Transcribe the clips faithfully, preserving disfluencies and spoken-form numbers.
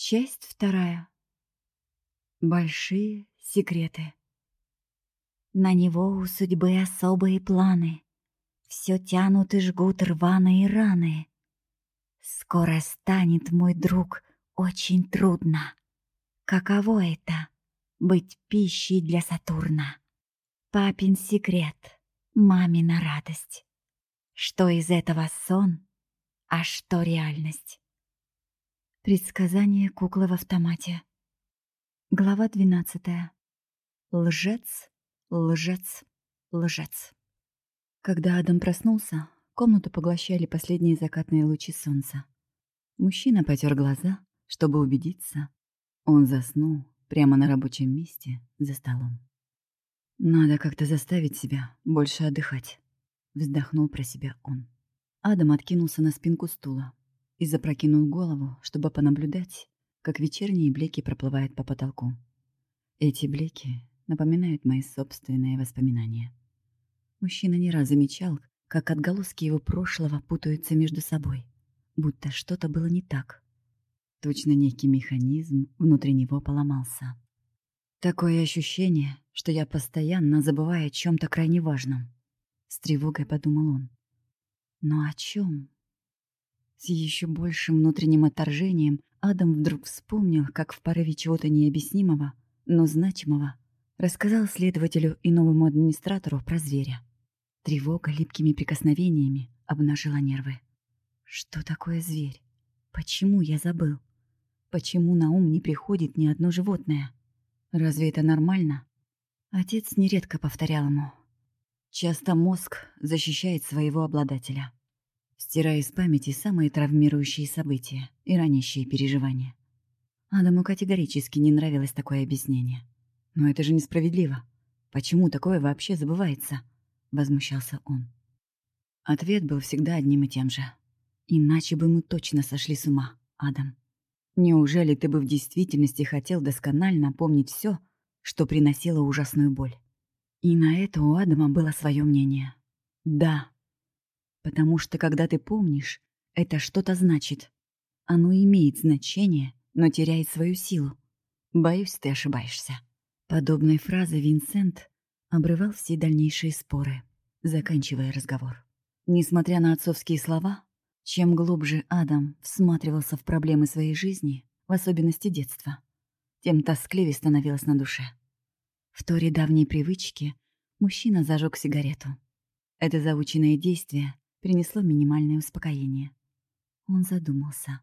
Часть вторая. Большие секреты. На него у судьбы особые планы. Все тянут и жгут рваные раны. Скоро станет, мой друг, очень трудно. Каково это — быть пищей для Сатурна? Папин секрет, мамина радость. Что из этого сон, а что реальность? Предсказание куклы в автомате. Глава двенадцатая. Лжец, лжец, лжец. Когда Адам проснулся, комнату поглощали последние закатные лучи солнца. Мужчина потер глаза, чтобы убедиться. Он заснул прямо на рабочем месте за столом. «Надо как-то заставить себя больше отдыхать», — вздохнул про себя он. Адам откинулся на спинку стула и запрокинул голову, чтобы понаблюдать, как вечерние блики проплывают по потолку. Эти блики напоминают мои собственные воспоминания. Мужчина не раз замечал, как отголоски его прошлого путаются между собой, будто что-то было не так. Точно некий механизм внутри него поломался. Такое ощущение, что я постоянно забываю о чем-то крайне важном. С тревогой подумал он. Но о чем? С еще большим внутренним отторжением Адам вдруг вспомнил, как в порыве чего-то необъяснимого, но значимого, рассказал следователю и новому администратору про зверя. Тревога липкими прикосновениями обнажила нервы. Что такое зверь? Почему я забыл? Почему на ум не приходит ни одно животное? Разве это нормально? Отец нередко повторял ему. Часто мозг защищает своего обладателя, стирая из памяти самые травмирующие события и ранящие переживания. Адаму категорически не нравилось такое объяснение. «Но это же несправедливо. Почему такое вообще забывается?» — возмущался он. Ответ был всегда одним и тем же. «Иначе бы мы точно сошли с ума, Адам. Неужели ты бы в действительности хотел досконально помнить все, что приносило ужасную боль?» И на это у Адама было свое мнение. «Да. Потому что когда ты помнишь, это что-то значит. Оно имеет значение, но теряет свою силу. Боюсь, ты ошибаешься». Подобной фразой Винсент обрывал все дальнейшие споры, заканчивая разговор. Несмотря на отцовские слова, чем глубже Адам всматривался в проблемы своей жизни, в особенности детства, тем тоскливее становилось на душе. В торе давней привычки мужчина зажег сигарету. Это заученное действие принесло минимальное успокоение. Он задумался.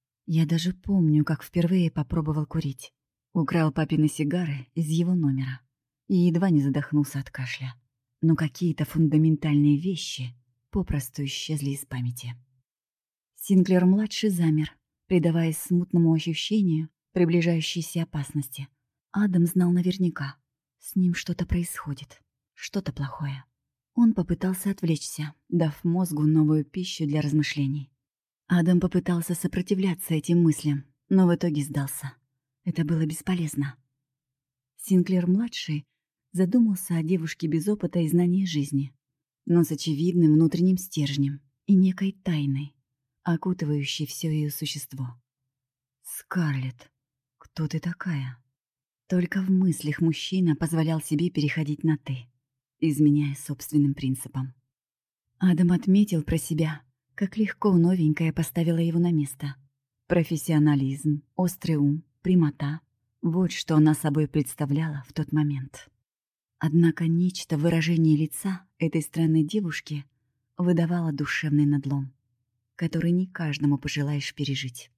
Я даже помню, как впервые попробовал курить. Украл папины сигары из его номера и едва не задохнулся от кашля. Но какие-то фундаментальные вещи попросту исчезли из памяти. Синклер-младший замер, предаваясь смутному ощущению приближающейся опасности. Адам знал наверняка. С ним что-то происходит, что-то плохое. Он попытался отвлечься, дав мозгу новую пищу для размышлений. Адам попытался сопротивляться этим мыслям, но в итоге сдался. Это было бесполезно. Синклер-младший задумался о девушке без опыта и знания жизни, но с очевидным внутренним стержнем и некой тайной, окутывающей все ее существо. «Скарлетт, кто ты такая?» Только в мыслях мужчина позволял себе переходить на «ты», изменяя собственным принципам. Адам отметил про себя, как легко новенькая поставила его на место. Профессионализм, острый ум, прямота — вот что она собой представляла в тот момент. Однако нечто в выражении лица этой странной девушки выдавало душевный надлом, который не каждому пожелаешь пережить.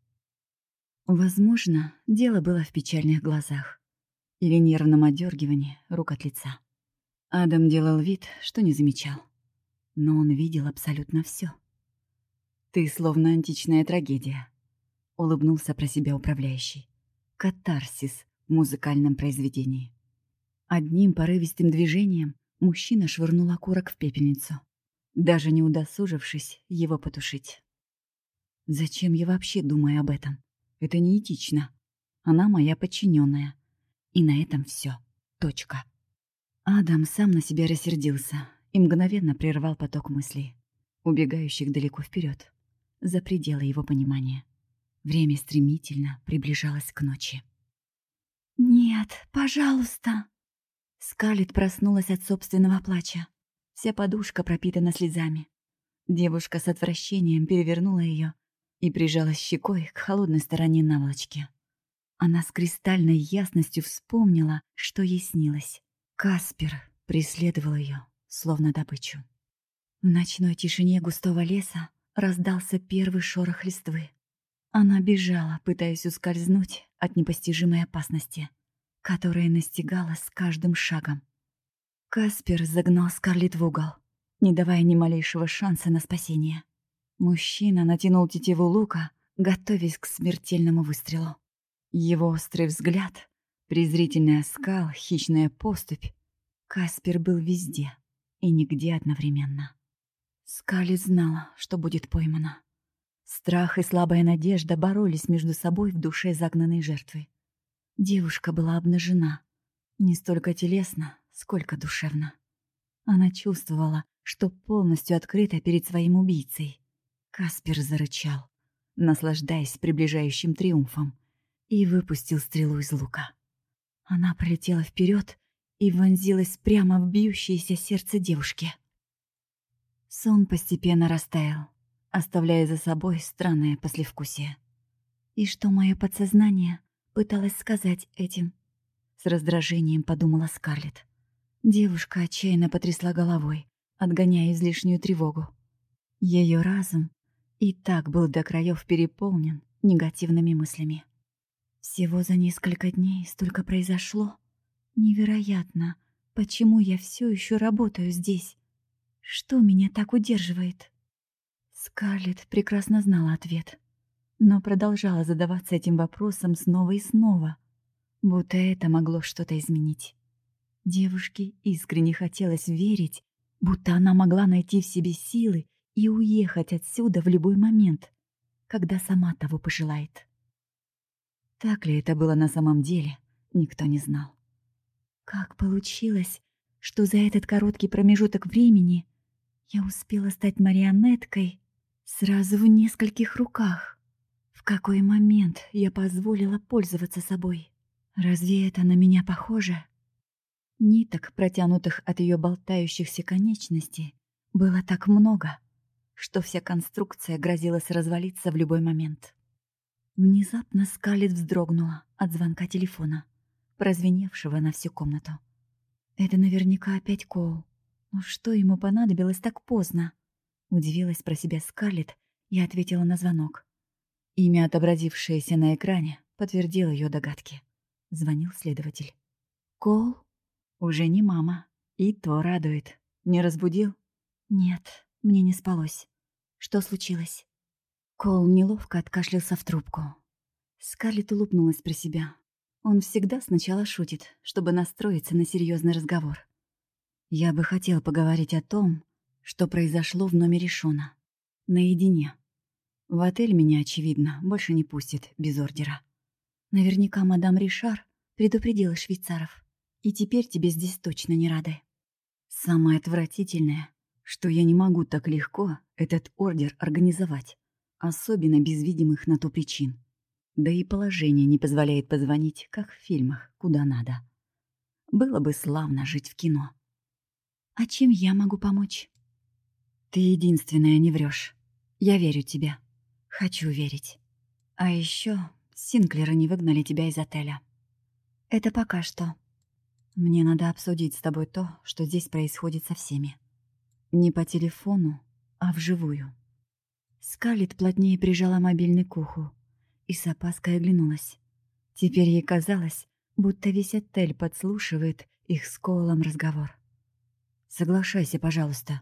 Возможно, дело было в печальных глазах или нервном отдергивании рук от лица. Адам делал вид, что не замечал, но он видел абсолютно все. «Ты словно античная трагедия», — улыбнулся про себя управляющий. «Катарсис в музыкальном произведении». Одним порывистым движением мужчина швырнул окурок в пепельницу, даже не удосужившись его потушить. «Зачем я вообще думаю об этом? Это неэтично. Она моя подчиненная. И на этом все. Точка». Адам сам на себя рассердился и мгновенно прервал поток мыслей, убегающих далеко вперед, за пределы его понимания. Время стремительно приближалось к ночи. «Нет, пожалуйста!» Скарлетт проснулась от собственного плача. Вся подушка пропитана слезами. Девушка с отвращением перевернула ее и прижалась щекой к холодной стороне наволочки. Она с кристальной ясностью вспомнила, что ей снилось. Каспер преследовал ее, словно добычу. В ночной тишине густого леса раздался первый шорох листвы. Она бежала, пытаясь ускользнуть от непостижимой опасности, которая настигала с каждым шагом. Каспер загнал Скарлетт в угол, не давая ни малейшего шанса на спасение. Мужчина натянул тетиву лука, готовясь к смертельному выстрелу. Его острый взгляд, презрительный оскал, хищная поступь. Каспер был везде и нигде одновременно. Скарлетт знала, что будет поймана. Страх и слабая надежда боролись между собой в душе загнанной жертвы. Девушка была обнажена, не столько телесно, сколько душевно. Она чувствовала, что полностью открыта перед своим убийцей. Каспер зарычал, наслаждаясь приближающим триумфом, и выпустил стрелу из лука. Она пролетела вперед и вонзилась прямо в бьющееся сердце девушки. Сон постепенно растаял, оставляя за собой странное послевкусие. И что мое подсознание пыталось сказать этим? С раздражением подумала Скарлетт. Девушка отчаянно потрясла головой, отгоняя излишнюю тревогу. Ее разум и так был до краев переполнен негативными мыслями. Всего за несколько дней столько произошло. Невероятно, почему я все еще работаю здесь? Что меня так удерживает? Скарлетт прекрасно знала ответ, но продолжала задаваться этим вопросом снова и снова, будто это могло что-то изменить. Девушке искренне хотелось верить, будто она могла найти в себе силы и уехать отсюда в любой момент, когда сама того пожелает. Так ли это было на самом деле, никто не знал. Как получилось, что за этот короткий промежуток времени я успела стать марионеткой сразу в нескольких руках? В какой момент я позволила пользоваться собой? Разве это на меня похоже? Ниток, протянутых от ее болтающихся конечностей, было так много, что вся конструкция грозилась развалиться в любой момент. Внезапно Скарлетт вздрогнула от звонка телефона, прозвеневшего на всю комнату. Это наверняка опять Коул. Но что ему понадобилось так поздно? Удивилась про себя Скарлетт и ответила на звонок. Имя, отобразившееся на экране, подтвердило ее догадки. Звонил следователь. «Коул?» «Уже не мама. И то радует. Не разбудил?» «Нет, мне не спалось. Что случилось?» Коул неловко откашлялся в трубку. Скарлетт улыбнулась про себя. Он всегда сначала шутит, чтобы настроиться на серьезный разговор. «Я бы хотел поговорить о том, что произошло в номере Шона. Наедине. В отель меня, очевидно, больше не пустят без ордера. Наверняка мадам Ришар предупредила швейцаров, и теперь тебе здесь точно не рады. Самое отвратительное, что я не могу так легко этот ордер организовать, особенно без видимых на то причин. Да и положение не позволяет позвонить, как в фильмах, куда надо. Было бы славно жить в кино. А чем я могу помочь? Ты единственная не врешь. Я верю тебе. Хочу верить. А еще Синклеры не выгнали тебя из отеля. Это пока что. Мне надо обсудить с тобой то, что здесь происходит со всеми. Не по телефону, а вживую. Скарлетт плотнее прижала мобильный к уху и с опаской оглянулась. Теперь ей казалось, будто весь отель подслушивает их с Коулом разговор. «Соглашайся, пожалуйста.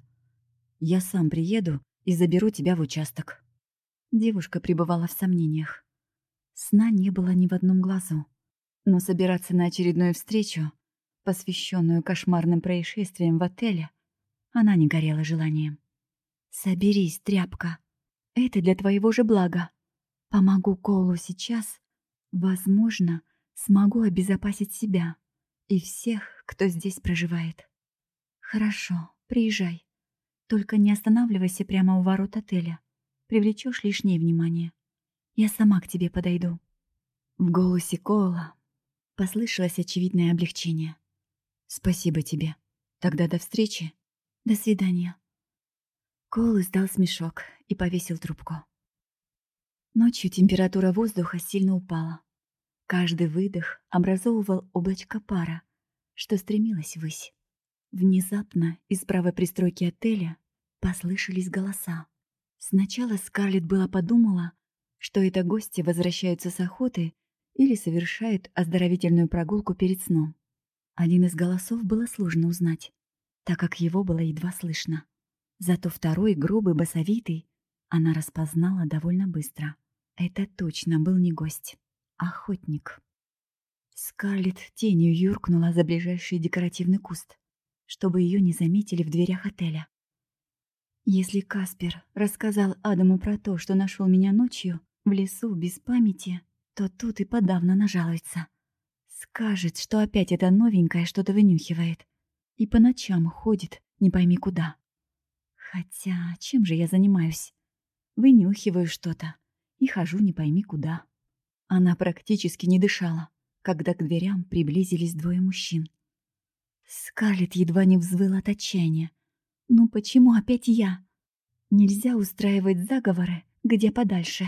Я сам приеду и заберу тебя в участок». Девушка пребывала в сомнениях. Сна не было ни в одном глазу, но собираться на очередную встречу, посвященную кошмарным происшествиям в отеле, она не горела желанием. «Соберись, тряпка. Это для твоего же блага. Помогу Коулу сейчас. Возможно, смогу обезопасить себя и всех, кто здесь проживает. Хорошо, приезжай. Только не останавливайся прямо у ворот отеля. Привлечешь лишнее внимание. Я сама к тебе подойду». В голосе Коула послышалось очевидное облегчение. «Спасибо тебе. Тогда до встречи. До свидания». Коул издал смешок и повесил трубку. Ночью температура воздуха сильно упала. Каждый выдох образовывал облачко пара, что стремилось ввысь. Внезапно из правой пристройки отеля послышались голоса. Сначала Скарлетт была подумала, что это гости возвращаются с охоты или совершают оздоровительную прогулку перед сном. Один из голосов было сложно узнать, так как его было едва слышно. Зато второй, грубый, басовитый, она распознала довольно быстро. Это точно был не гость, а охотник. Скарлетт тенью юркнула за ближайший декоративный куст, чтобы ее не заметили в дверях отеля. Если Каспер рассказал Адаму про то, что нашел меня ночью в лесу без памяти, то тут и подавно нажалуется. Скажет, что опять эта новенькая что-то вынюхивает и по ночам ходит не пойми куда. Хотя чем же я занимаюсь? Вынюхиваю что-то и хожу не пойми куда. Она практически не дышала, когда к дверям приблизились двое мужчин. Скарлетт едва не взвыла от отчаяния. Ну почему опять я? Нельзя устраивать заговоры где подальше.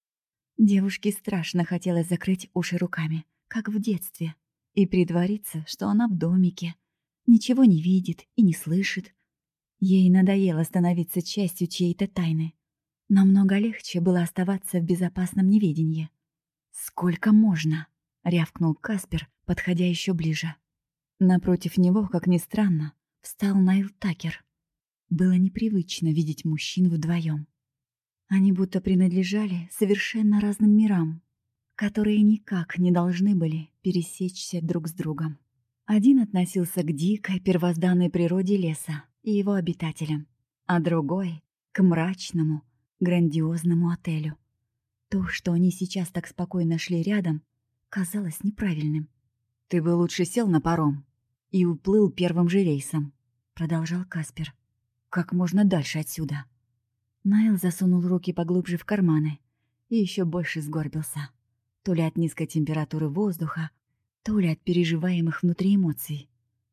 Девушке страшно хотелось закрыть уши руками, как в детстве, и притвориться, что она в домике, ничего не видит и не слышит. Ей надоело становиться частью чьей-то тайны. Намного легче было оставаться в безопасном неведении. «Сколько можно?» — рявкнул Каспер, подходя еще ближе. Напротив него, как ни странно, встал Найл Такер. Было непривычно видеть мужчин вдвоем. Они будто принадлежали совершенно разным мирам, которые никак не должны были пересечься друг с другом. Один относился к дикой первозданной природе леса и его обитателям, а другой — к мрачному, грандиозному отелю. То, что они сейчас так спокойно шли рядом, казалось неправильным. «Ты бы лучше сел на паром и уплыл первым же рейсом», — продолжал Каспер. «Как можно дальше отсюда?» Найл засунул руки поглубже в карманы и еще больше сгорбился. То ли от низкой температуры воздуха, то ли от переживаемых внутри эмоций.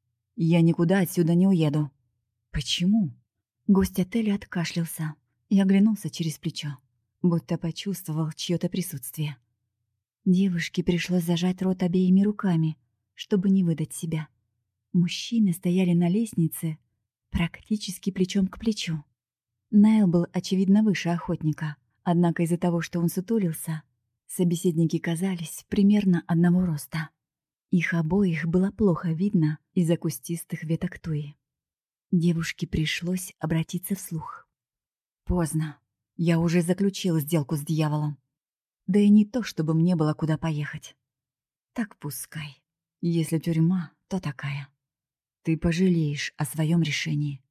«Я никуда отсюда не уеду». «Почему?» Гость отеля откашлялся и оглянулся через плечо, будто почувствовал чьё-то присутствие. Девушке пришлось зажать рот обеими руками, чтобы не выдать себя. Мужчины стояли на лестнице практически плечом к плечу. Найл был, очевидно, выше охотника, однако из-за того, что он сутулился, собеседники казались примерно одного роста. Их обоих было плохо видно из-за кустистых веток туи. Девушке пришлось обратиться вслух. «Поздно. Я уже заключил сделку с дьяволом. Да и не то, чтобы мне было куда поехать. Так пускай. Если тюрьма, то такая. Ты пожалеешь о своем решении.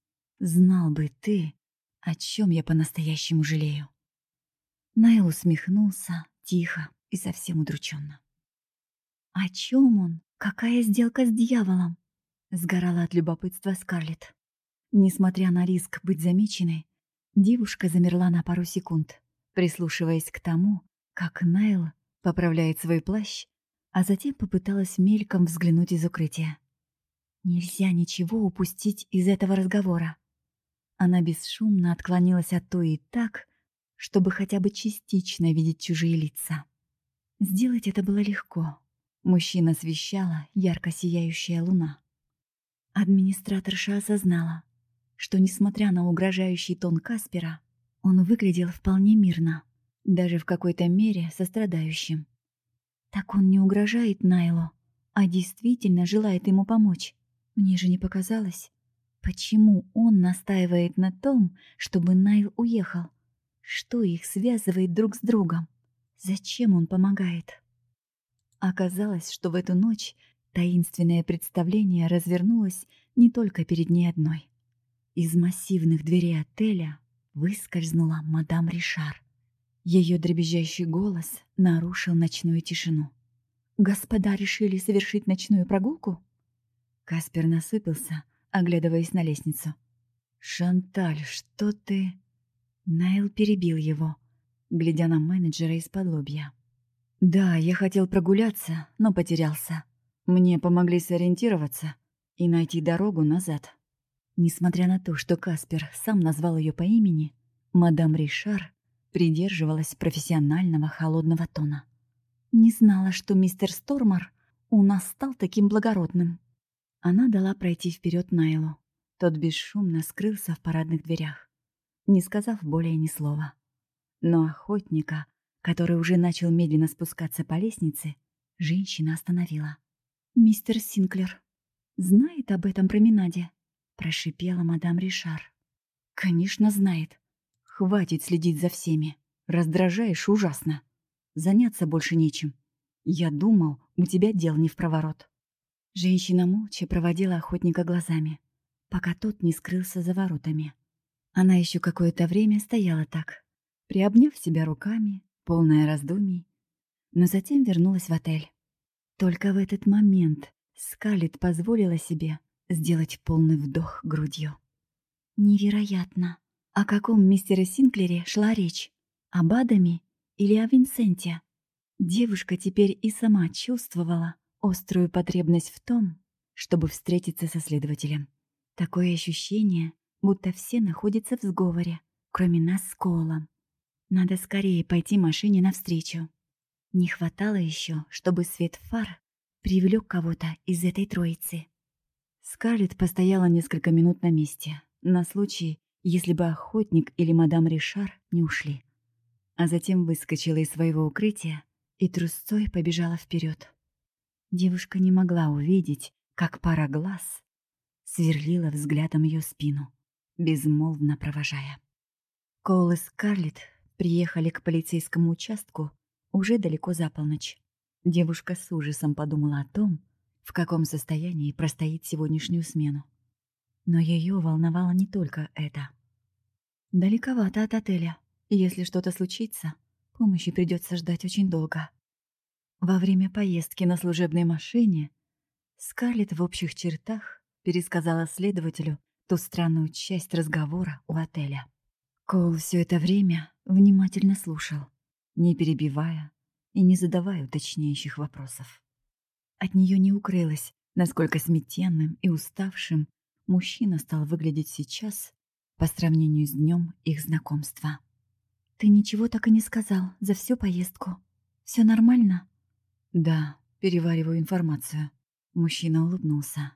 Знал бы ты, о чем я по-настоящему жалею». Найл усмехнулся, тихо и совсем удрученно. «О чем он? Какая сделка с дьяволом?» Сгорала от любопытства Скарлетт. Несмотря на риск быть замеченной, девушка замерла на пару секунд, прислушиваясь к тому, как Найл поправляет свой плащ, а затем попыталась мельком взглянуть из укрытия. Нельзя ничего упустить из этого разговора. Она бесшумно отклонилась от Туи так, чтобы хотя бы частично видеть чужие лица. Сделать это было легко. Мужчин освещала ярко сияющая луна. Администраторша осознала, что, несмотря на угрожающий тон Каспера, он выглядел вполне мирно, даже в какой-то мере сострадающим. Так он не угрожает Найлу, а действительно желает ему помочь. Мне же не показалось. Почему он настаивает на том, чтобы Найл уехал? Что их связывает друг с другом? Зачем он помогает? Оказалось, что в эту ночь таинственное представление развернулось не только перед ней одной. Из массивных дверей отеля выскользнула мадам Ришар. Ее дребезжащий голос нарушил ночную тишину. «Господа решили совершить ночную прогулку?» Каспер насыпался, оглядываясь на лестницу. «Шанталь, что ты...» Найл перебил его. глядя на менеджера из-под лобья. «Да, я хотел прогуляться, но потерялся. Мне помогли сориентироваться и найти дорогу назад». Несмотря на то, что Каспер сам назвал ее по имени, мадам Ришар придерживалась профессионального холодного тона. «Не знала, что мистер Стормар у нас стал таким благородным». Она дала пройти вперед Найлу. Тот бесшумно скрылся в парадных дверях, не сказав более ни слова. Но охотника, который уже начал медленно спускаться по лестнице, женщина остановила. «Мистер Синклер знает об этом променаде?» — прошипела мадам Ришар. «Конечно знает. Хватит следить за всеми. Раздражаешь ужасно. Заняться больше нечем. Я думал, у тебя дел не впроворот». Женщина молча проводила охотника глазами, пока тот не скрылся за воротами. Она еще какое-то время стояла так, приобняв себя руками, полная раздумий, но затем вернулась в отель. Только в этот момент Скарлетт позволила себе сделать полный вдох грудью. Невероятно! О каком мистере Синклере шла речь? Об Адаме или о Винсенте? Девушка теперь и сама чувствовала острую потребность в том, чтобы встретиться со следователем. Такое ощущение, будто все находятся в сговоре, кроме нас с Коулом. Надо скорее пойти машине навстречу. Не хватало еще, чтобы свет фар привлек кого-то из этой троицы. Скарлетт постояла несколько минут на месте, на случай, если бы охотник или мадам Ришар не ушли. А затем выскочила из своего укрытия и трусцой побежала вперед. Девушка не могла увидеть, как пара глаз сверлила взглядом ее спину, безмолвно провожая. Коул и Скарлетт приехали к полицейскому участку уже далеко за полночь. Девушка с ужасом подумала о том, в каком состоянии простоит сегодняшнюю смену. Но ее волновало не только это. Далековато от отеля. Если что-то случится, помощи придется ждать очень долго. Во время поездки на служебной машине Скарлетт в общих чертах пересказала следователю ту странную часть разговора у отеля. Коул все это время внимательно слушал, не перебивая и не задавая уточняющих вопросов. От нее не укрылось, насколько смятенным и уставшим мужчина стал выглядеть сейчас по сравнению с днем их знакомства. «Ты ничего так и не сказал за всю поездку. Все нормально?» «Да, перевариваю информацию». Мужчина улыбнулся.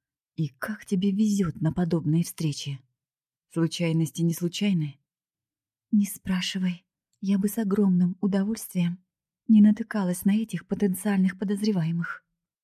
«И как тебе везет на подобные встречи? Случайности не случайны?» «Не спрашивай. Я бы с огромным удовольствием не натыкалась на этих потенциальных подозреваемых».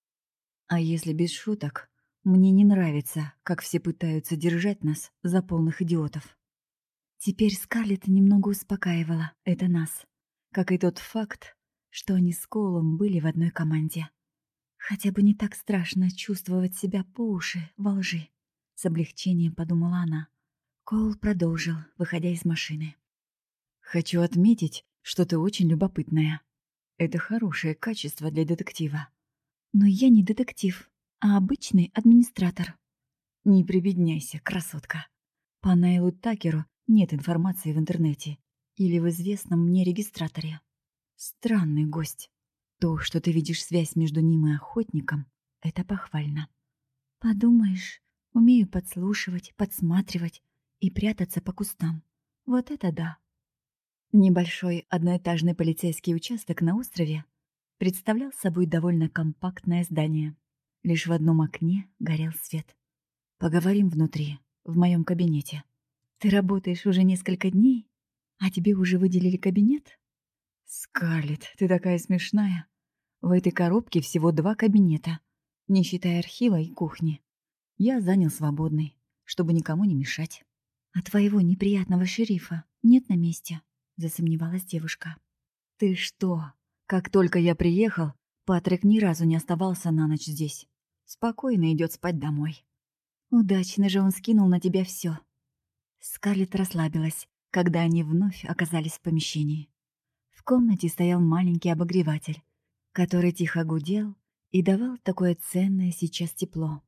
«А если без шуток, мне не нравится, как все пытаются держать нас за полных идиотов». Теперь Скарлетт немного успокаивала это нас, как и тот факт, что они с Коулом были в одной команде. Хотя бы не так страшно чувствовать себя по уши во лжи, с облегчением подумала она. Коул продолжил, выходя из машины. «Хочу отметить, что ты очень любопытная. Это хорошее качество для детектива. Но я не детектив, а обычный администратор». «Не прибедняйся, красотка. По Найлу Такеру нет информации в интернете или в известном мне регистраторе. Странный гость. То, что ты видишь связь между ним и охотником, это похвально. Подумаешь, умею подслушивать, подсматривать и прятаться по кустам. Вот это да». Небольшой одноэтажный полицейский участок на острове представлял собой довольно компактное здание. Лишь в одном окне горел свет. «Поговорим внутри, в моем кабинете. Ты работаешь уже несколько дней, а тебе уже выделили кабинет?» «Скарлетт, ты такая смешная. В этой коробке всего два кабинета, не считая архива и кухни. Я занял свободный, чтобы никому не мешать». «А твоего неприятного шерифа нет на месте?» — засомневалась девушка. «Ты что? Как только я приехал, Патрик ни разу не оставался на ночь здесь. Спокойно идет спать домой. Удачно же он скинул на тебя все». Скарлетт расслабилась, когда они вновь оказались в помещении. В комнате стоял маленький обогреватель, который тихо гудел и давал такое ценное сейчас тепло.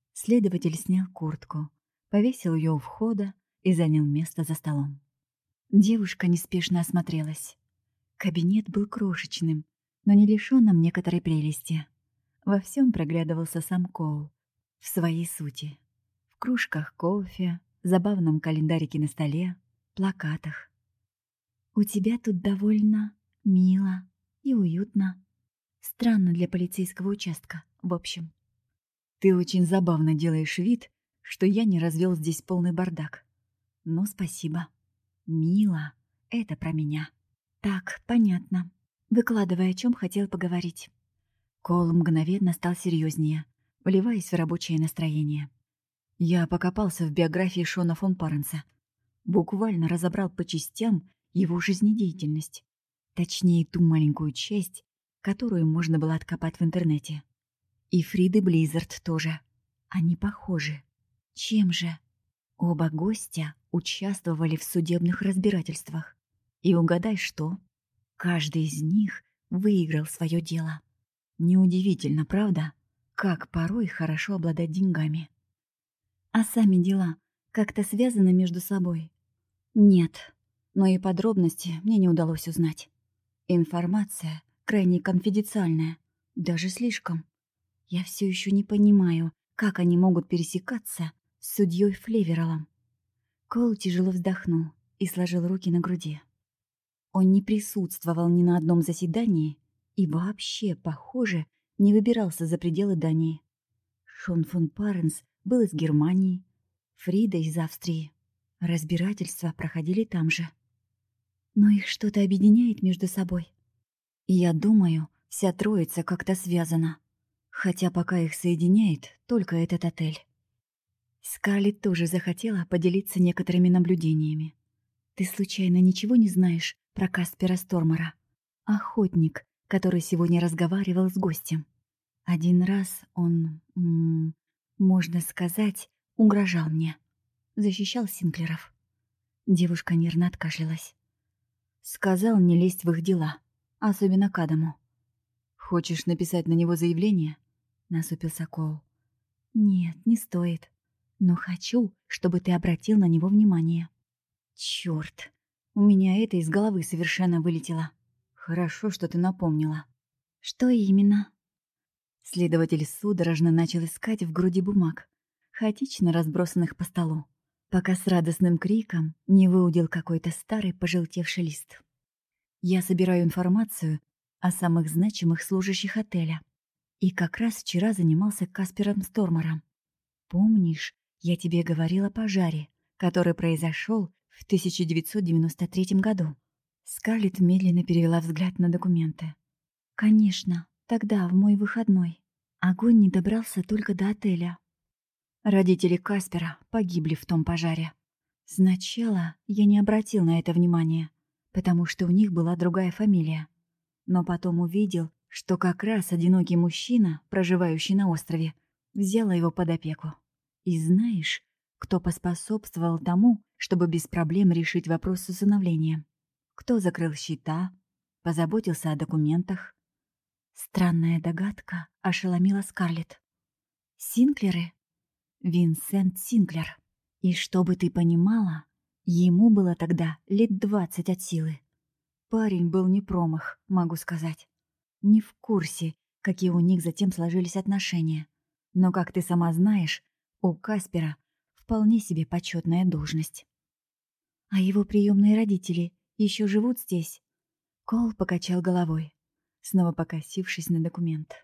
Следователь снял куртку, повесил ее у входа и занял место за столом. Девушка неспешно осмотрелась. Кабинет был крошечным, но не лишённым некоторой прелести. Во всем проглядывался сам Коул в своей сути. В кружках кофе, забавном календарике на столе, плакатах. «У тебя тут довольно мило и уютно. Странно для полицейского участка, в общем. Ты очень забавно делаешь вид, что я не развел здесь полный бардак. Но спасибо. Мило — это про меня». «Так, понятно. Выкладывай, о чем хотел поговорить». Коул мгновенно стал серьезнее, вливаясь в рабочее настроение. Я покопался в биографии Шона фон Паренса. Буквально разобрал по частям его жизнедеятельность. Точнее, ту маленькую часть, которую можно было откопать в интернете. И Фриды Близзард тоже. Они похожи. Чем же? Оба гостя участвовали в судебных разбирательствах. И угадай что? Каждый из них выиграл свое дело. Неудивительно, правда? Как порой хорошо обладать деньгами. А сами дела как-то связаны между собой? Нет, но и подробности мне не удалось узнать. Информация крайне конфиденциальная, даже слишком. Я все еще не понимаю, как они могут пересекаться с судьей Флевералом. Коул тяжело вздохнул и сложил руки на груди. Он не присутствовал ни на одном заседании и вообще, похоже, не выбирался за пределы Дании. Шон фон Паренс был из Германии, Фрида из Австрии. Разбирательства проходили там же. Но их что-то объединяет между собой. И я думаю, вся троица как-то связана. Хотя пока их соединяет только этот отель. Скарлетт тоже захотела поделиться некоторыми наблюдениями. Ты случайно ничего не знаешь про Каспера Стормера? Охотник, который сегодня разговаривал с гостем. Один раз он, м, можно сказать, угрожал мне. Защищал Синклеров. Девушка нервно откашлялась. Сказал не лезть в их дела, особенно к Адаму. «Хочешь написать на него заявление?» — насупился Коул. «Нет, не стоит. Но хочу, чтобы ты обратил на него внимание». «Чёрт! У меня это из головы совершенно вылетело. Хорошо, что ты напомнила». «Что именно?» Следователь судорожно начал искать в груди бумаг, хаотично разбросанных по столу, пока с радостным криком не выудил какой-то старый пожелтевший лист. «Я собираю информацию о самых значимых служащих отеля. И как раз вчера занимался Каспером Стормером. Помнишь, я тебе говорила о пожаре, который произошел в тысяча девятьсот девяносто третьем году?» Скарлетт медленно перевела взгляд на документы. «Конечно, тогда, в мой выходной. Огонь не добрался только до отеля. Родители Каспера погибли в том пожаре. Сначала я не обратил на это внимания, потому что у них была другая фамилия. Но потом увидел, что как раз одинокий мужчина, проживающий на острове, взял его под опеку. И знаешь, кто поспособствовал тому, чтобы без проблем решить вопрос с усыновлением? Кто закрыл счета, позаботился о документах?» Странная догадка ошеломила Скарлетт. «Синклеры?» Винсент Синклер. И чтобы ты понимала, ему было тогда лет двадцать от силы. Парень был не промах, могу сказать. Не в курсе, какие у них затем сложились отношения. Но, как ты сама знаешь, у Каспера вполне себе почетная должность. А его приемные родители еще живут здесь? Коул покачал головой, снова покосившись на документ.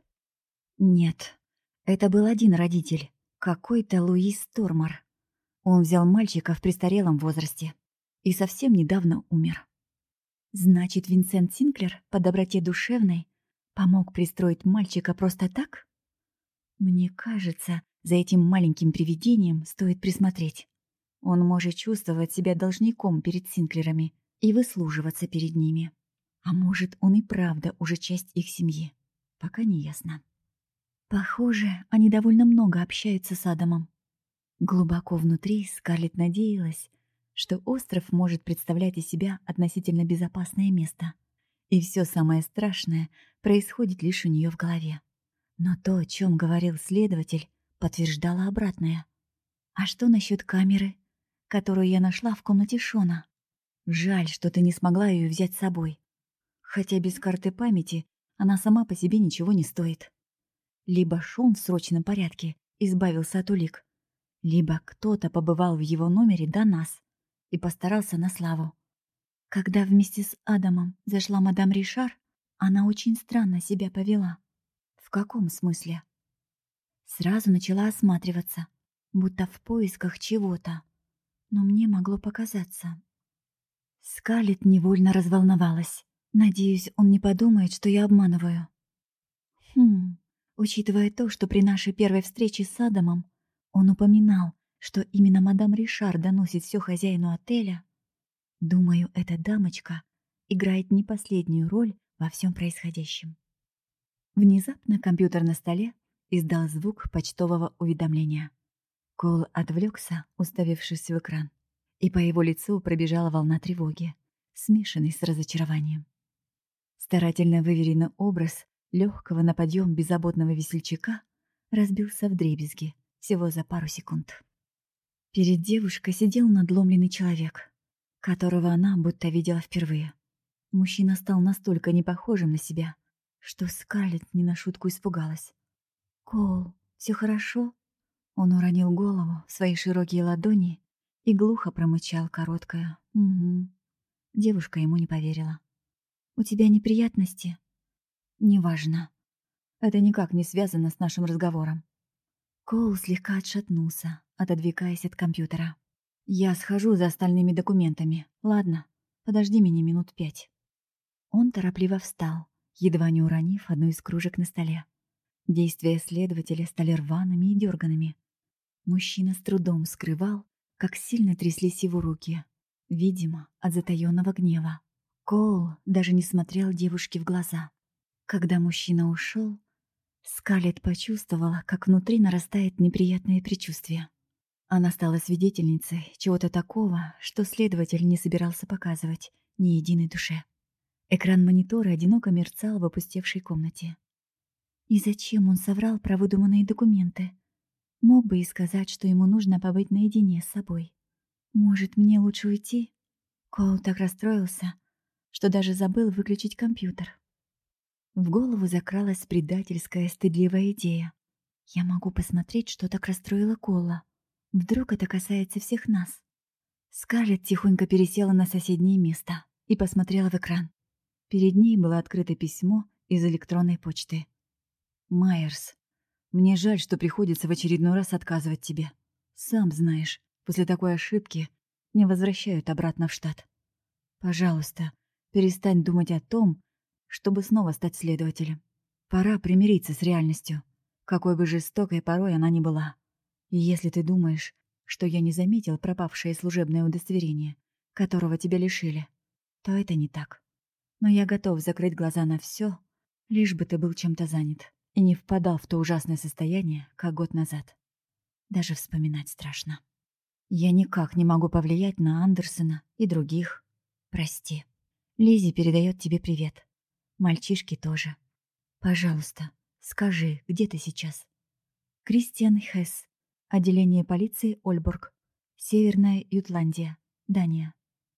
Нет, это был один родитель, какой-то Луис Стормер. Он взял мальчика в престарелом возрасте и совсем недавно умер. Значит, Винсент Синклер по доброте душевной помог пристроить мальчика просто так? Мне кажется, за этим маленьким привидением стоит присмотреть. Он может чувствовать себя должником перед Синклерами и выслуживаться перед ними. А может, он и правда уже часть их семьи. Пока не ясно. Похоже, они довольно много общаются с Адамом. Глубоко внутри Скарлетт надеялась, что остров может представлять из себя относительно безопасное место. И все самое страшное происходит лишь у нее в голове. Но то, о чем говорил следователь, подтверждало обратное. А что насчет камеры, которую я нашла в комнате Шона? Жаль, что ты не смогла ее взять с собой. Хотя без карты памяти она сама по себе ничего не стоит. Либо Шон в срочном порядке избавился от улик, либо кто-то побывал в его номере до нас и постарался на славу. Когда вместе с Адамом зашла мадам Ришар, она очень странно себя повела. В каком смысле? Сразу начала осматриваться, будто в поисках чего-то. Но мне могло показаться. Скарлетт невольно разволновалась. Надеюсь, он не подумает, что я обманываю. Хм, учитывая то, что при нашей первой встрече с Адамом он упоминал, что именно мадам Ришар доносит все хозяину отеля, думаю, эта дамочка играет не последнюю роль во всем происходящем. Внезапно компьютер на столе издал звук почтового уведомления. Коул отвлекся, уставившись в экран, и по его лицу пробежала волна тревоги, смешанной с разочарованием. Старательно выверенный образ легкого на подъем беззаботного весельчака разбился вдребезги всего за пару секунд. Перед девушкой сидел надломленный человек, которого она будто видела впервые. Мужчина стал настолько непохожим на себя, что Скарлетт не на шутку испугалась. «Коул, все хорошо?» Он уронил голову в свои широкие ладони и глухо промычал короткое «Угу». Девушка ему не поверила. «У тебя неприятности?» «Неважно. Это никак не связано с нашим разговором». Коул слегка отшатнулся, отодвигаясь от компьютера. «Я схожу за остальными документами. Ладно, подожди меня минут пять». Он торопливо встал, едва не уронив одну из кружек на столе. Действия следователя стали рваными и дерганными. Мужчина с трудом скрывал, как сильно тряслись его руки, видимо, от затаённого гнева. Коул даже не смотрел девушке в глаза. Когда мужчина ушел, Скарлетт почувствовала, как внутри нарастает неприятное предчувствие. Она стала свидетельницей чего-то такого, что следователь не собирался показывать ни единой душе. Экран монитора одиноко мерцал в опустевшей комнате. И зачем он соврал про выдуманные документы? Мог бы и сказать, что ему нужно побыть наедине с собой. Может, мне лучше уйти? Коул так расстроился, что даже забыл выключить компьютер. В голову закралась предательская, стыдливая идея. Я могу посмотреть, что так расстроило Коула. Вдруг это касается всех нас. Скарлетт тихонько пересела на соседнее место и посмотрела в экран. Перед ней было открыто письмо из электронной почты. «Майерс, мне жаль, что приходится в очередной раз отказывать тебе. Сам знаешь, после такой ошибки не возвращают обратно в штат. Пожалуйста, перестань думать о том, чтобы снова стать следователем. Пора примириться с реальностью, какой бы жестокой порой она ни была. И если ты думаешь, что я не заметил пропавшее служебное удостоверение, которого тебя лишили, то это не так. Но я готов закрыть глаза на все, лишь бы ты был чем-то занят и не впадал в то ужасное состояние, как год назад. Даже вспоминать страшно. Я никак не могу повлиять на Андерсона и других. Прости. Лиззи передает тебе привет. Мальчишки тоже. Пожалуйста, скажи, где ты сейчас? Кристиан Хесс. Отделение полиции Ольборг. Северная Ютландия. Дания.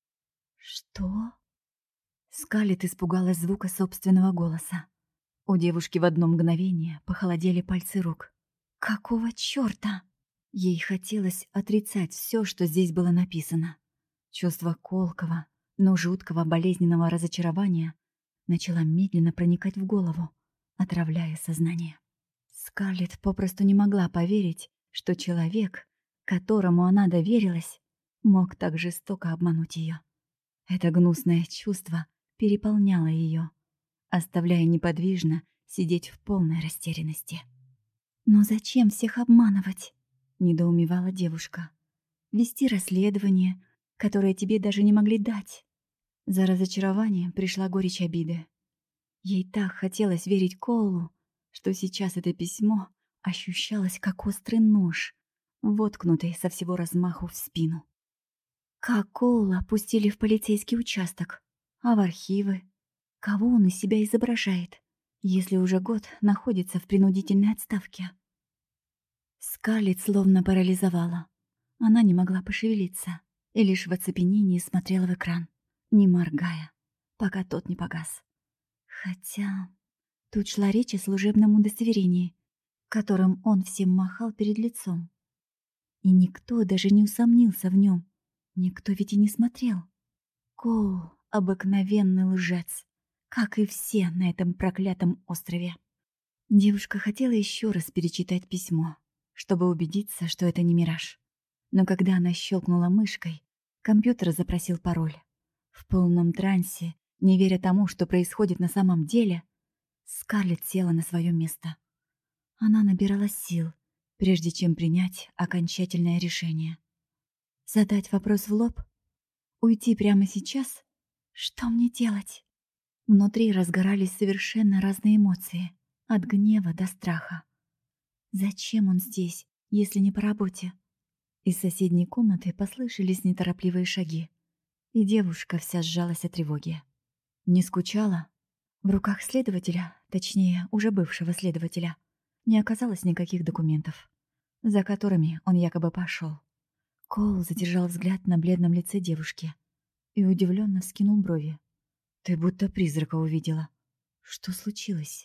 Что? Скарлетт испугалась звука собственного голоса. У девушки в одно мгновение похолодели пальцы рук. Какого чёрта? Ей хотелось отрицать все, что здесь было написано. Чувство колкого, но жуткого болезненного разочарования начало медленно проникать в голову, отравляя сознание. Скарлетт попросту не могла поверить, что человек, которому она доверилась, мог так жестоко обмануть ее. Это гнусное чувство переполняло ее, оставляя неподвижно сидеть в полной растерянности. «Но зачем всех обманывать?» — недоумевала девушка. «Вести расследование, которое тебе даже не могли дать». За разочарование пришла горечь обиды. Ей так хотелось верить Коулу, что сейчас это письмо ощущалось как острый нож, воткнутый со всего размаху в спину. Как Коула пустили в полицейский участок, а в архивы? Кого он из себя изображает, если уже год находится в принудительной отставке? Скарлетт словно парализовала. Она не могла пошевелиться и лишь в оцепенении смотрела в экран. не моргая, пока тот не погас. Хотя тут шла речь о служебном удостоверении, которым он всем махал перед лицом. И никто даже не усомнился в нем. Никто ведь и не смотрел. Коул — обыкновенный лжец, как и все на этом проклятом острове. Девушка хотела еще раз перечитать письмо, чтобы убедиться, что это не мираж. Но когда она щелкнула мышкой, компьютер запросил пароль. В полном трансе, не веря тому, что происходит на самом деле, Скарлетт села на свое место. Она набирала сил, прежде чем принять окончательное решение. Задать вопрос в лоб? Уйти прямо сейчас? Что мне делать? Внутри разгорались совершенно разные эмоции, от гнева до страха. Зачем он здесь, если не по работе? Из соседней комнаты послышались неторопливые шаги, и девушка вся сжалась от тревоги. Не скучала? В руках следователя, точнее, уже бывшего следователя, не оказалось никаких документов, за которыми он якобы пошел. Коул задержал взгляд на бледном лице девушки и удивленно вскинул брови. «Ты будто призрака увидела. Что случилось?»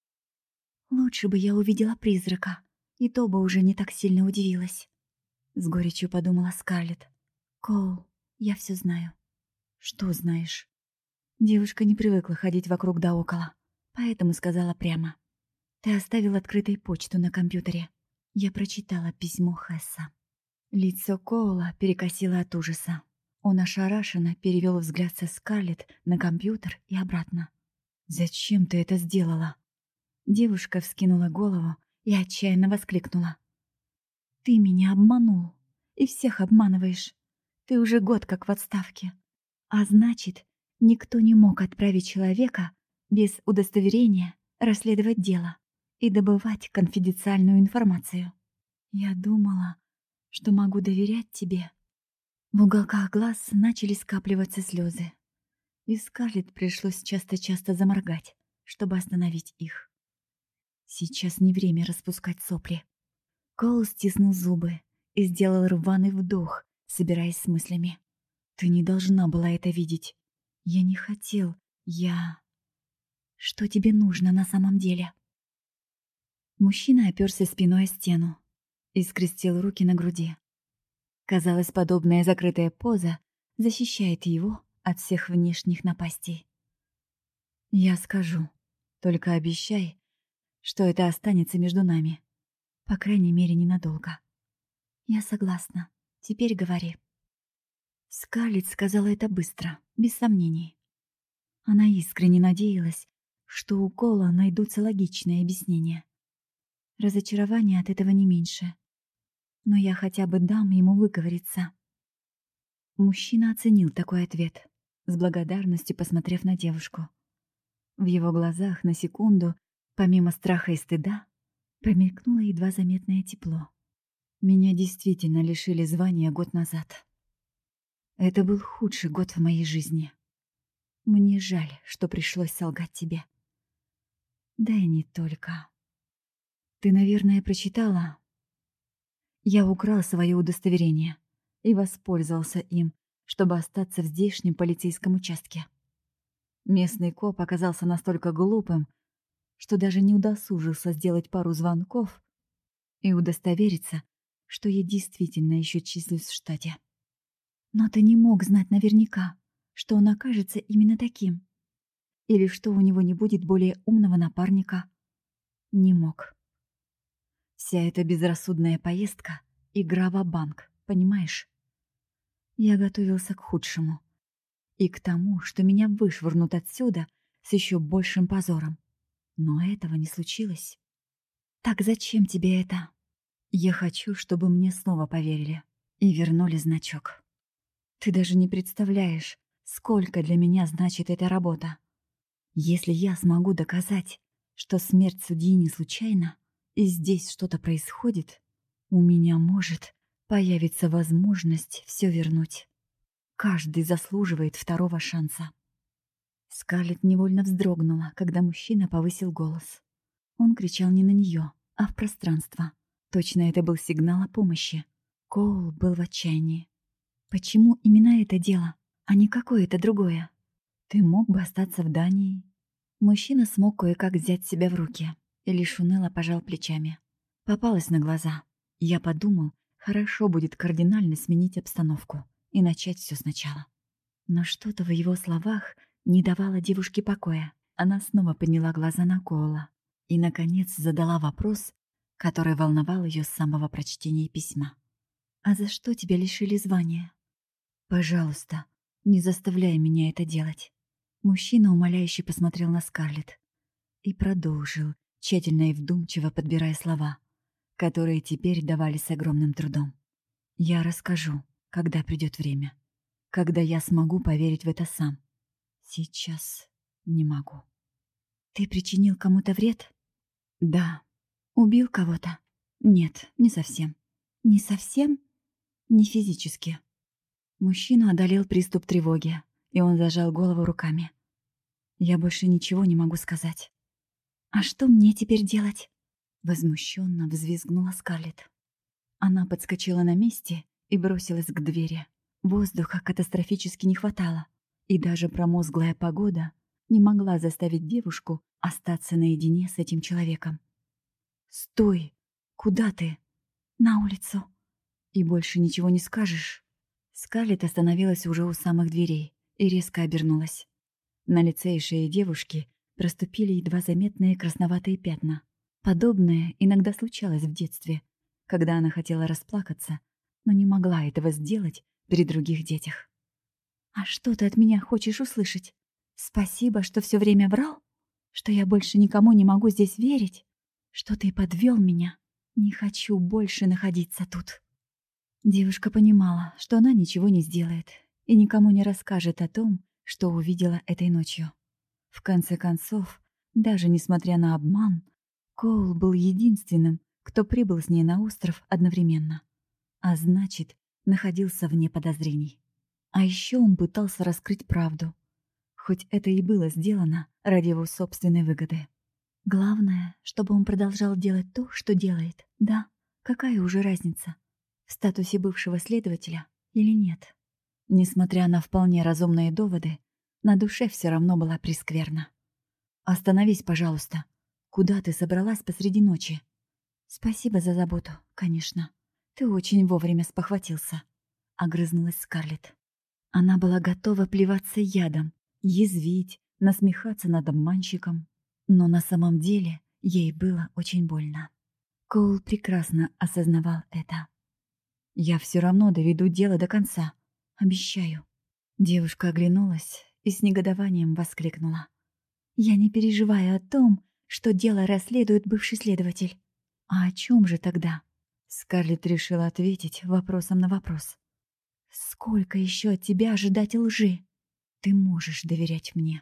«Лучше бы я увидела призрака, и то бы уже не так сильно удивилась», — с горечью подумала Скарлетт. «Коул, я все знаю». «Что знаешь?» Девушка не привыкла ходить вокруг да около, поэтому сказала прямо. «Ты оставил открытой почту на компьютере. Я прочитала письмо Хесса». Лицо Коула перекосило от ужаса. Он ошарашенно перевел взгляд со Скарлетт на компьютер и обратно. «Зачем ты это сделала?» Девушка вскинула голову и отчаянно воскликнула. «Ты меня обманул и всех обманываешь. Ты уже год как в отставке. А значит, никто не мог отправить человека без удостоверения расследовать дело и добывать конфиденциальную информацию. Я думала, что могу доверять тебе». В уголках глаз начали скапливаться слезы, и Скарлетт пришлось часто-часто заморгать, чтобы остановить их. Сейчас не время распускать сопли. Коул стиснул зубы и сделал рваный вдох, собираясь с мыслями. «Ты не должна была это видеть. Я не хотел. Я...» «Что тебе нужно на самом деле?» Мужчина оперся спиной о стену и скрестил руки на груди. Казалось, подобная закрытая поза защищает его от всех внешних напастей. «Я скажу. Только обещай, что это останется между нами. По крайней мере, ненадолго». «Я согласна. Теперь говори». Скарлетт сказала это быстро, без сомнений. Она искренне надеялась, что у Кола найдутся логичные объяснения. Разочарование от этого не меньше. Но я хотя бы дам ему выговориться. Мужчина оценил такой ответ, с благодарностью посмотрев на девушку. В его глазах на секунду, помимо страха и стыда, промелькнуло едва заметное тепло. Меня действительно лишили звания год назад. Это был худший год в моей жизни. Мне жаль, что пришлось солгать тебе. Да и не только. Ты, наверное, прочитала? Я украл свое удостоверение и воспользовался им, чтобы остаться в здешнем полицейском участке. Местный коп оказался настолько глупым, что даже не удосужился сделать пару звонков и удостовериться, что я действительно еще числюсь в штате. Но ты не мог знать наверняка, что он окажется именно таким. Или что у него не будет более умного напарника. Не мог. Вся эта безрассудная поездка — игра ва-банк, понимаешь? Я готовился к худшему. И к тому, что меня вышвырнут отсюда с еще большим позором. Но этого не случилось. Так зачем тебе это? Я хочу, чтобы мне снова поверили и вернули значок. Ты даже не представляешь, сколько для меня значит эта работа. Если я смогу доказать, что смерть судьи не случайна, и здесь что-то происходит, у меня может появиться возможность все вернуть. Каждый заслуживает второго шанса. Скарлетт невольно вздрогнула, когда мужчина повысил голос. Он кричал не на нее, а в пространство. Точно это был сигнал о помощи. Коул был в отчаянии. Почему именно это дело? а не какое-то другое. Ты мог бы остаться в Дании. Мужчина смог кое-как взять себя в руки и лишь уныло пожал плечами. Попалась на глаза. Я подумал, хорошо будет кардинально сменить обстановку и начать все сначала. Но что-то в его словах не давало девушке покоя. Она снова подняла глаза на Коула и, наконец, задала вопрос, который волновал ее с самого прочтения письма. «А за что тебя лишили звания?» «Пожалуйста, не заставляй меня это делать». Мужчина умоляюще посмотрел на Скарлетт и продолжил, тщательно и вдумчиво подбирая слова, которые теперь давались с огромным трудом. «Я расскажу, когда придет время, когда я смогу поверить в это сам. Сейчас не могу». «Ты причинил кому-то вред?» «Да». «Убил кого-то?» «Нет, не совсем». «Не совсем?» «Не физически». Мужчину одолел приступ тревоги, и он зажал голову руками. «Я больше ничего не могу сказать». «А что мне теперь делать?» Возмущенно взвизгнула Скарлетт. Она подскочила на месте и бросилась к двери. Воздуха катастрофически не хватало, и даже промозглая погода не могла заставить девушку остаться наедине с этим человеком. «Стой! Куда ты?» «На улицу». «И больше ничего не скажешь?» Скарлетт остановилась уже у самых дверей и резко обернулась. На лице и шее девушки проступили едва заметные красноватые пятна. Подобное иногда случалось в детстве, когда она хотела расплакаться, но не могла этого сделать при других детях. «А что ты от меня хочешь услышать? Спасибо, что все время врал? Что я больше никому не могу здесь верить? Что ты подвел меня? Не хочу больше находиться тут». Девушка понимала, что она ничего не сделает и никому не расскажет о том, что увидела этой ночью. В конце концов, даже несмотря на обман, Коул был единственным, кто прибыл с ней на остров одновременно, а значит, находился вне подозрений. А еще он пытался раскрыть правду, хоть это и было сделано ради его собственной выгоды. Главное, чтобы он продолжал делать то, что делает. Да, какая уже разница, в статусе бывшего следователя или нет. Несмотря на вполне разумные доводы, на душе все равно была прескверна. «Остановись, пожалуйста. Куда ты собралась посреди ночи?» «Спасибо за заботу, конечно. Ты очень вовремя спохватился», — огрызнулась Скарлетт. Она была готова плеваться ядом, язвить, насмехаться над обманщиком. Но на самом деле ей было очень больно. Коул прекрасно осознавал это. «Я все равно доведу дело до конца. Обещаю». Девушка оглянулась и с негодованием воскликнула. «Я не переживаю о том, что дело расследует бывший следователь. А о чем же тогда?» Скарлетт решила ответить вопросом на вопрос. «Сколько еще от тебя ожидать лжи? Ты можешь доверять мне.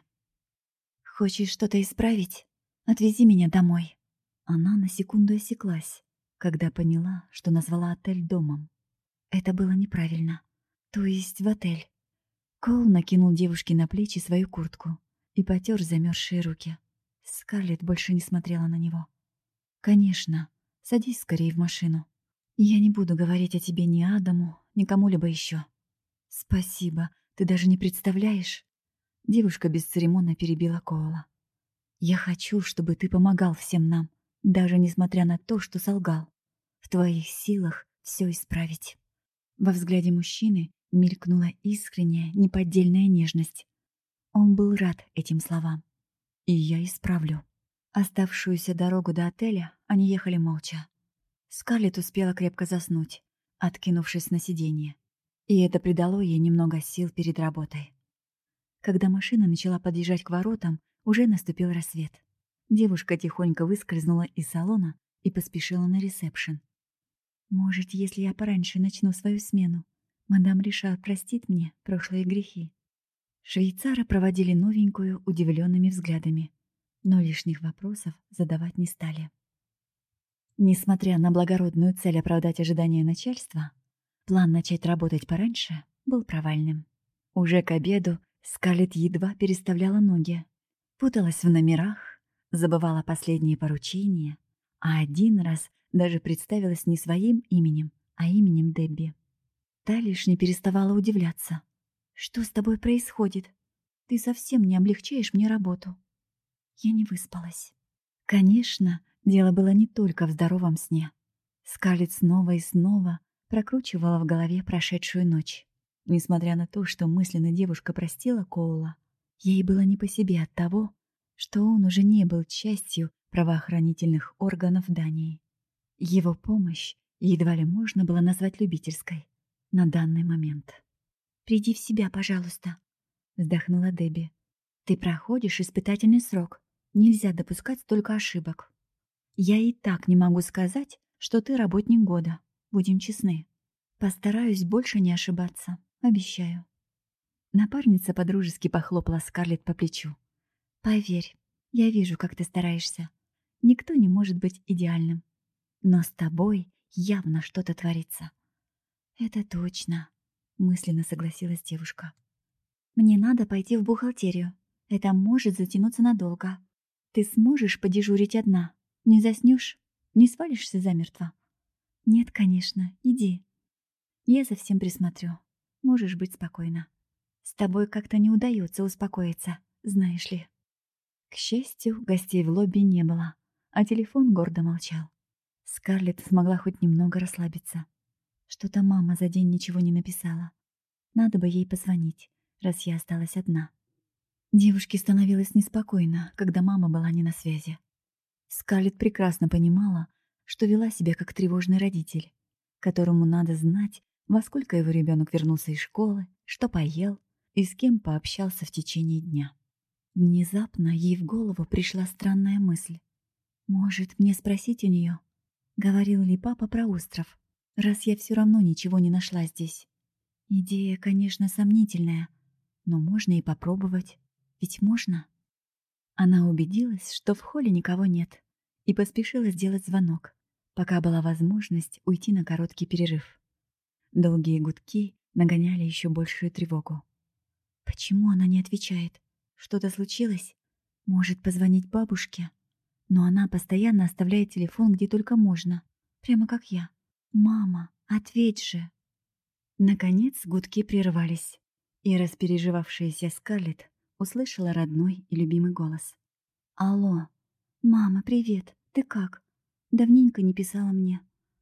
Хочешь что-то исправить? Отвези меня домой». Она на секунду осеклась, когда поняла, что назвала отель домом. Это было неправильно. То есть в отель. Коул накинул девушке на плечи свою куртку и потер замерзшие руки. Скарлетт больше не смотрела на него. «Конечно, садись скорее в машину. Я не буду говорить о тебе ни Адаму, ни кому-либо еще». «Спасибо, ты даже не представляешь». Девушка бесцеремонно перебила Коула. «Я хочу, чтобы ты помогал всем нам, даже несмотря на то, что солгал. В твоих силах все исправить». Во взгляде мужчины мелькнула искренняя, неподдельная нежность. Он был рад этим словам. «И я исправлю». Оставшуюся дорогу до отеля они ехали молча. Скарлетт успела крепко заснуть, откинувшись на сиденье, и это придало ей немного сил перед работой. Когда машина начала подъезжать к воротам, уже наступил рассвет. Девушка тихонько выскользнула из салона и поспешила на ресепшн. «Может, если я пораньше начну свою смену, мадам Ришар простит мне прошлые грехи». Швейцара проводили новенькую удивленными взглядами, но лишних вопросов задавать не стали. Несмотря на благородную цель оправдать ожидания начальства, план начать работать пораньше был провальным. Уже к обеду Скарлетт едва переставляла ноги, путалась в номерах, забывала последние поручения, а один раз даже представилась не своим именем, а именем Дебби. Та лишь не переставала удивляться. Что с тобой происходит? Ты совсем не облегчаешь мне работу. Я не выспалась. Конечно, дело было не только в здоровом сне. Скарлетт снова и снова прокручивала в голове прошедшую ночь. Несмотря на то, что мысленно девушка простила Коула, ей было не по себе от того, что он уже не был частью правоохранительных органов Дании. Его помощь едва ли можно было назвать любительской на данный момент. «Приди в себя, пожалуйста», — вздохнула Дебби. «Ты проходишь испытательный срок. Нельзя допускать столько ошибок. Я и так не могу сказать, что ты работник года. Будем честны. Постараюсь больше не ошибаться. Обещаю». Напарница подружески похлопала Скарлетт по плечу. «Поверь, я вижу, как ты стараешься. Никто не может быть идеальным. Но с тобой явно что-то творится». «Это точно», — мысленно согласилась девушка. «Мне надо пойти в бухгалтерию. Это может затянуться надолго. Ты сможешь подежурить одна? Не заснешь? Не свалишься замертво?» «Нет, конечно. Иди. Я за всем присмотрю. Можешь быть спокойна. С тобой как-то не удается успокоиться, знаешь ли». К счастью, гостей в лобби не было, а телефон гордо молчал. Скарлетт смогла хоть немного расслабиться. Что-то мама за день ничего не написала. Надо бы ей позвонить, раз я осталась одна. Девушке становилось неспокойно, когда мама была не на связи. Скарлетт прекрасно понимала, что вела себя как тревожный родитель, которому надо знать, во сколько его ребенок вернулся из школы, что поел и с кем пообщался в течение дня. Внезапно ей в голову пришла странная мысль. «Может, мне спросить у нее, говорил ли папа про остров, раз я все равно ничего не нашла здесь? Идея, конечно, сомнительная, но можно и попробовать. Ведь можно?» Она убедилась, что в холле никого нет, и поспешила сделать звонок, пока была возможность уйти на короткий перерыв. Долгие гудки нагоняли еще большую тревогу. Почему она не отвечает? Что-то случилось? Может, позвонить бабушке? Но она постоянно оставляет телефон где только можно, прямо как я. «Мама, ответь же!» Наконец гудки прервались, и распереживавшаяся Скарлетт услышала родной и любимый голос. «Алло! Мама, привет! Ты как? Давненько не писала мне».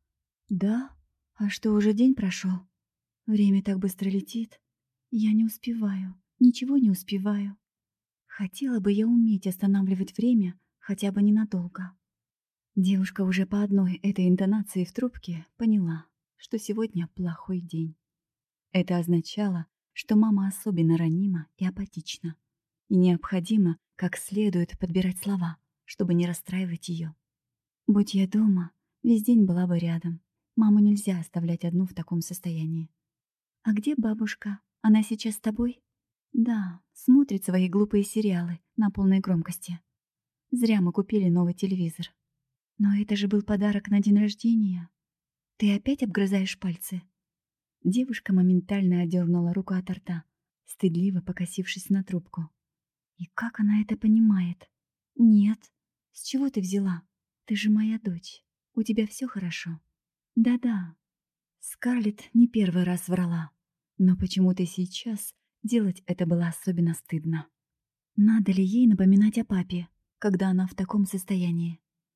«Да? А что, уже день прошел? Время так быстро летит. Я не успеваю, ничего не успеваю. Хотела бы я уметь останавливать время хотя бы ненадолго». Девушка уже по одной этой интонации в трубке поняла, что сегодня плохой день. Это означало, что мама особенно ранима и апатична, и необходимо как следует подбирать слова, чтобы не расстраивать ее. Будь я дома, весь день была бы рядом. Маму нельзя оставлять одну в таком состоянии. «А где бабушка? Она сейчас с тобой?» «Да, смотрит свои глупые сериалы на полной громкости. Зря мы купили новый телевизор. Но это же был подарок на день рождения. Ты опять обгрызаешь пальцы?» Девушка моментально отдернула руку от рта, стыдливо покосившись на трубку. И как она это понимает? «Нет. С чего ты взяла? Ты же моя дочь. У тебя все хорошо». «Да-да». Скарлетт не первый раз врала, но почему-то сейчас делать это было особенно стыдно. Надо ли ей напоминать о папе, когда она в таком состоянии?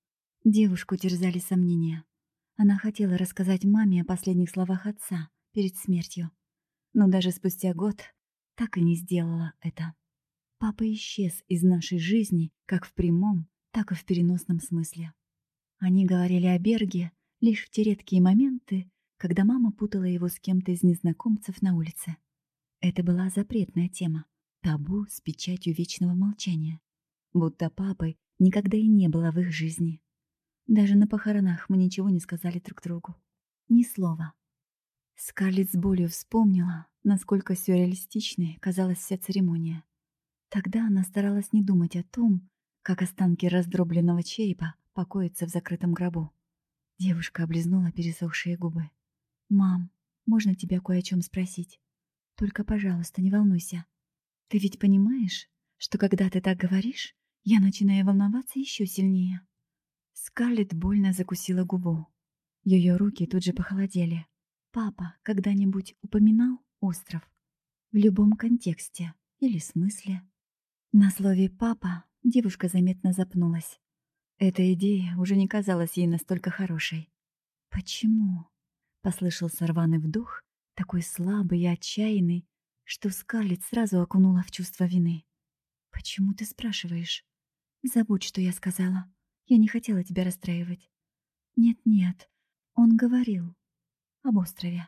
Девушку терзали сомнения. Она хотела рассказать маме о последних словах отца перед смертью, но даже спустя год так и не сделала это. Папа исчез из нашей жизни как в прямом, так и в переносном смысле. Они говорили о Берге лишь в те редкие моменты, когда мама путала его с кем-то из незнакомцев на улице. Это была запретная тема, табу с печатью вечного молчания. Будто папы никогда и не было в их жизни. Даже на похоронах мы ничего не сказали друг другу. Ни слова. Скарлетт с болью вспомнила, насколько сюрреалистичной казалась вся церемония. Тогда она старалась не думать о том, как останки раздробленного черепа покоятся в закрытом гробу. Девушка облизнула пересохшие губы. «Мам, можно тебя кое о чем спросить? Только, пожалуйста, не волнуйся. Ты ведь понимаешь, что когда ты так говоришь, я начинаю волноваться еще сильнее?» Скарлетт больно закусила губу. Ее руки тут же похолодели. «Папа когда-нибудь упоминал остров?» в любом контексте или смысле. На слове «папа» девушка заметно запнулась. Эта идея уже не казалась ей настолько хорошей. «Почему?» — послышался рваный вдох, такой слабый и отчаянный, что Скарлетт сразу окунула в чувство вины. «Почему ты спрашиваешь? Забудь, что я сказала. Я не хотела тебя расстраивать». «Нет-нет, он говорил об острове».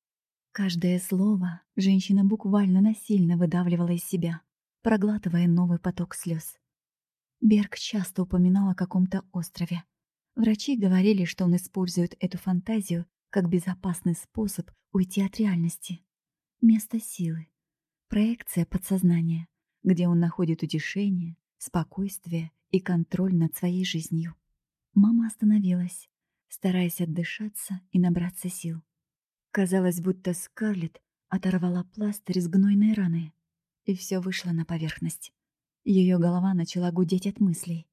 Каждое слово женщина буквально насильно выдавливала из себя, проглатывая новый поток слез. Берг часто упоминал о каком-то острове. Врачи говорили, что он использует эту фантазию как безопасный способ уйти от реальности. Место силы. Проекция подсознания, где он находит утешение, спокойствие и контроль над своей жизнью. Мама остановилась, стараясь отдышаться и набраться сил. Казалось, будто Скарлетт оторвала пластырь с гнойной раны, и все вышло на поверхность. Ее голова начала гудеть от мыслей.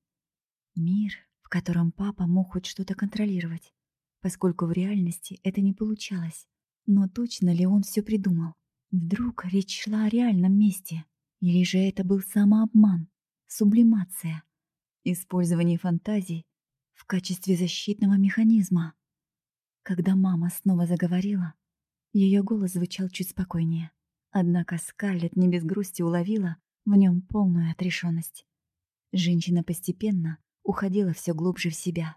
Мир, в котором папа мог хоть что-то контролировать, поскольку в реальности это не получалось. Но точно ли он все придумал? Вдруг речь шла о реальном месте? Или же это был самообман, сублимация, использование фантазий в качестве защитного механизма? Когда мама снова заговорила, ее голос звучал чуть спокойнее. Однако Скарлетт не без грусти уловила в нем полную отрешенность. Женщина постепенно уходила все глубже в себя.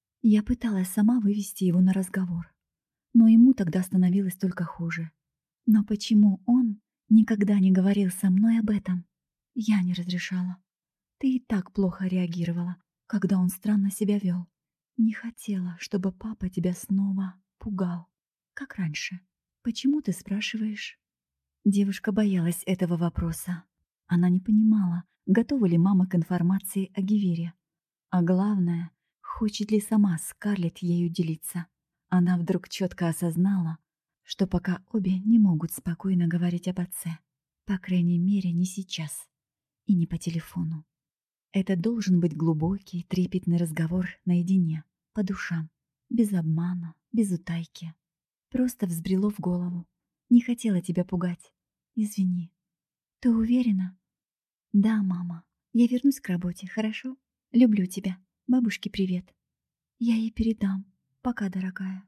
Я пыталась сама вывести его на разговор, но ему тогда становилось только хуже. Но почему он никогда не говорил со мной об этом? Я не разрешала. Ты и так плохо реагировала, когда он странно себя вел. Не хотела, чтобы папа тебя снова пугал, как раньше. Почему ты спрашиваешь? Девушка боялась этого вопроса. Она не понимала, готова ли мама к информации о Гивере. А главное, хочет ли сама Скарлетт ею делиться. Она вдруг четко осознала, что пока обе не могут спокойно говорить об отце. По крайней мере, не сейчас. И не по телефону. Это должен быть глубокий, трепетный разговор наедине, по душам, без обмана, без утайки. Просто взбрело в голову. Не хотела тебя пугать. Извини. Ты уверена? Да, мама. Я вернусь к работе, хорошо? Люблю тебя. Бабушке привет. Я ей передам. Пока, дорогая.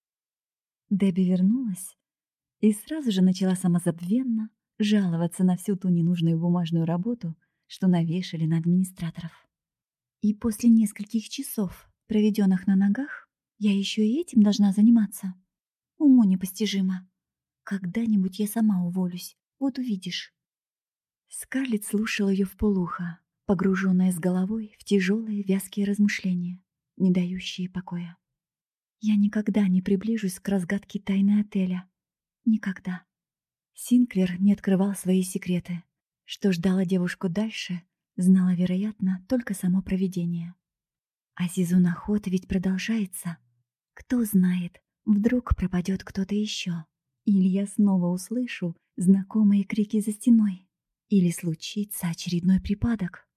Дебби вернулась и сразу же начала самозабвенно жаловаться на всю ту ненужную бумажную работу, что навешали на администраторов. И после нескольких часов, проведенных на ногах, я еще и этим должна заниматься. Уму непостижимо. Когда-нибудь я сама уволюсь, вот увидишь. Скарлетт слушала ее вполуха, погруженная с головой в тяжелые вязкие размышления, не дающие покоя. Я никогда не приближусь к разгадке тайны отеля. Никогда. Синклер не открывал свои секреты. Что ждало девушку дальше, знало, вероятно, только само провидение. А сезон охоты ведь продолжается. Кто знает, вдруг пропадет кто-то еще. Или я снова услышу знакомые крики за стеной. Или случится очередной припадок.